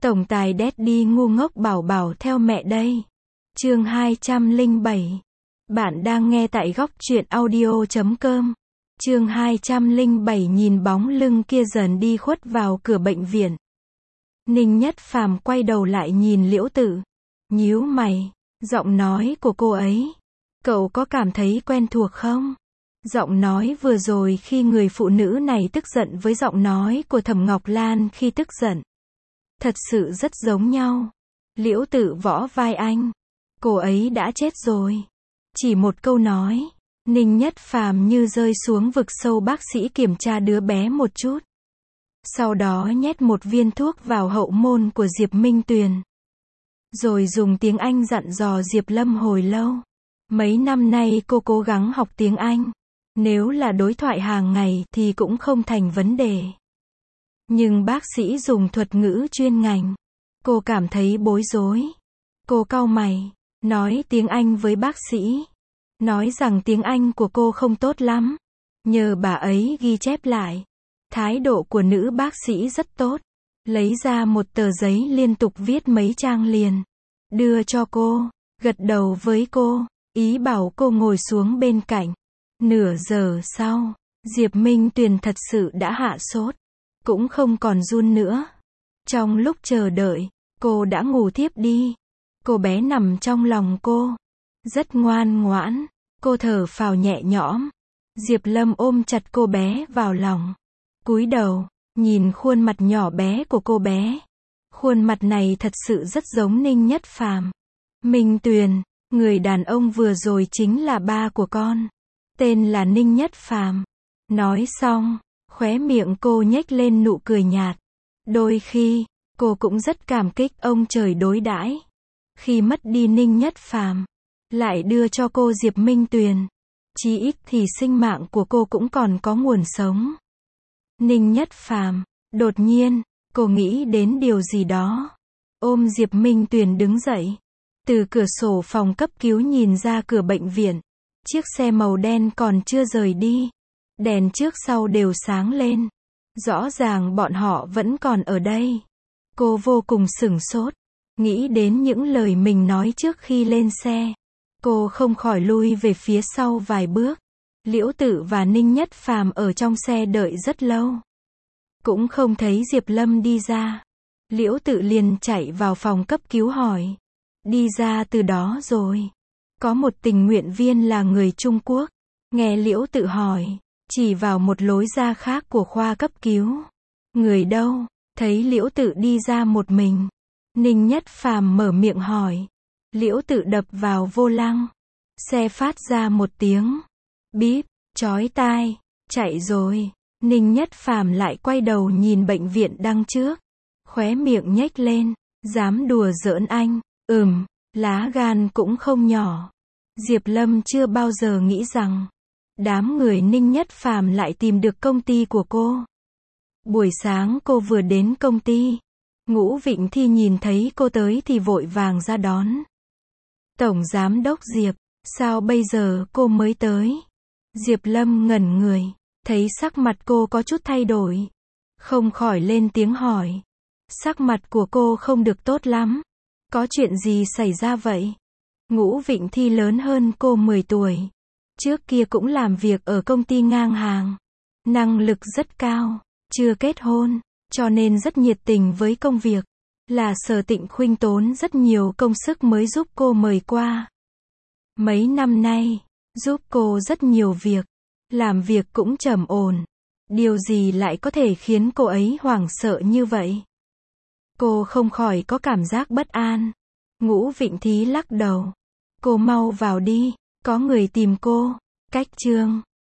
Tổng tài Daddy ngu ngốc bảo bảo theo mẹ đây. Chương 207. Bạn đang nghe tại góc truyện audio.com. Chương 207 nhìn bóng lưng kia dần đi khuất vào cửa bệnh viện. Ninh Nhất Phàm quay đầu lại nhìn Liễu Tự. Nhíu mày, giọng nói của cô ấy. Cậu có cảm thấy quen thuộc không? Giọng nói vừa rồi khi người phụ nữ này tức giận với giọng nói của Thẩm Ngọc Lan khi tức giận. Thật sự rất giống nhau. Liễu Tự võ vai anh. Cô ấy đã chết rồi. Chỉ một câu nói, Ninh Nhất Phàm như rơi xuống vực sâu. Bác sĩ kiểm tra đứa bé một chút. Sau đó nhét một viên thuốc vào hậu môn của Diệp Minh Tuyền. Rồi dùng tiếng Anh dặn dò Diệp Lâm hồi lâu. Mấy năm nay cô cố gắng học tiếng Anh. Nếu là đối thoại hàng ngày thì cũng không thành vấn đề. Nhưng bác sĩ dùng thuật ngữ chuyên ngành. Cô cảm thấy bối rối. Cô cau mày, nói tiếng Anh với bác sĩ. Nói rằng tiếng Anh của cô không tốt lắm. Nhờ bà ấy ghi chép lại. Thái độ của nữ bác sĩ rất tốt. Lấy ra một tờ giấy liên tục viết mấy trang liền. Đưa cho cô, gật đầu với cô, ý bảo cô ngồi xuống bên cạnh. Nửa giờ sau, Diệp Minh Tuyền thật sự đã hạ sốt. Cũng không còn run nữa. Trong lúc chờ đợi, cô đã ngủ thiếp đi. Cô bé nằm trong lòng cô. Rất ngoan ngoãn. Cô thở phào nhẹ nhõm. Diệp Lâm ôm chặt cô bé vào lòng. Cúi đầu, nhìn khuôn mặt nhỏ bé của cô bé. Khuôn mặt này thật sự rất giống Ninh Nhất Phàm. Minh Tuyền, người đàn ông vừa rồi chính là ba của con. Tên là Ninh Nhất Phàm. Nói xong, khóe miệng cô nhếch lên nụ cười nhạt. Đôi khi, cô cũng rất cảm kích ông trời đối đãi. Khi mất đi Ninh Nhất Phàm, lại đưa cho cô Diệp Minh Tuyền. Chí ít thì sinh mạng của cô cũng còn có nguồn sống. Ninh Nhất Phàm, đột nhiên, cô nghĩ đến điều gì đó. Ôm Diệp Minh Tuyền đứng dậy. Từ cửa sổ phòng cấp cứu nhìn ra cửa bệnh viện. Chiếc xe màu đen còn chưa rời đi. Đèn trước sau đều sáng lên. Rõ ràng bọn họ vẫn còn ở đây. Cô vô cùng sửng sốt. Nghĩ đến những lời mình nói trước khi lên xe. Cô không khỏi lui về phía sau vài bước. Liễu Tự và Ninh Nhất Phàm ở trong xe đợi rất lâu. Cũng không thấy Diệp Lâm đi ra. Liễu Tự liền chạy vào phòng cấp cứu hỏi. Đi ra từ đó rồi. Có một tình nguyện viên là người Trung Quốc. Nghe Liễu Tự hỏi, chỉ vào một lối ra khác của khoa cấp cứu. Người đâu? Thấy Liễu Tự đi ra một mình. Ninh Nhất Phàm mở miệng hỏi. Liễu Tự đập vào vô lăng. Xe phát ra một tiếng bíp, chói tai. Chạy rồi. Ninh Nhất Phàm lại quay đầu nhìn bệnh viện đằng trước. Khóe miệng nhếch lên. Dám đùa giỡn anh. Lá gan cũng không nhỏ. Diệp Lâm chưa bao giờ nghĩ rằng đám người Ninh Nhất Phàm lại tìm được công ty của cô. Buổi sáng cô vừa đến công ty. Ngũ Vịnh Thi nhìn thấy cô tới thì vội vàng ra đón. Tổng giám đốc Diệp, sao bây giờ cô mới tới? Diệp Lâm ngẩn người, thấy sắc mặt cô có chút thay đổi. Không khỏi lên tiếng hỏi. Sắc mặt của cô không được tốt lắm. Có chuyện gì xảy ra vậy? Ngũ Vịnh Thi lớn hơn cô 10 tuổi. Trước kia cũng làm việc ở công ty ngang hàng. Năng lực rất cao. Chưa kết hôn, cho nên rất nhiệt tình với công việc. Là Sở Tịnh Khuynh tốn rất nhiều công sức mới giúp cô mời qua. Mấy năm nay, giúp cô rất nhiều việc. Làm việc cũng trầm ổn. Điều gì lại có thể khiến cô ấy hoảng sợ như vậy? Cô không khỏi có cảm giác bất an. Ngũ Vịnh Thí lắc đầu. Cô mau vào đi, có người tìm cô. Cách chương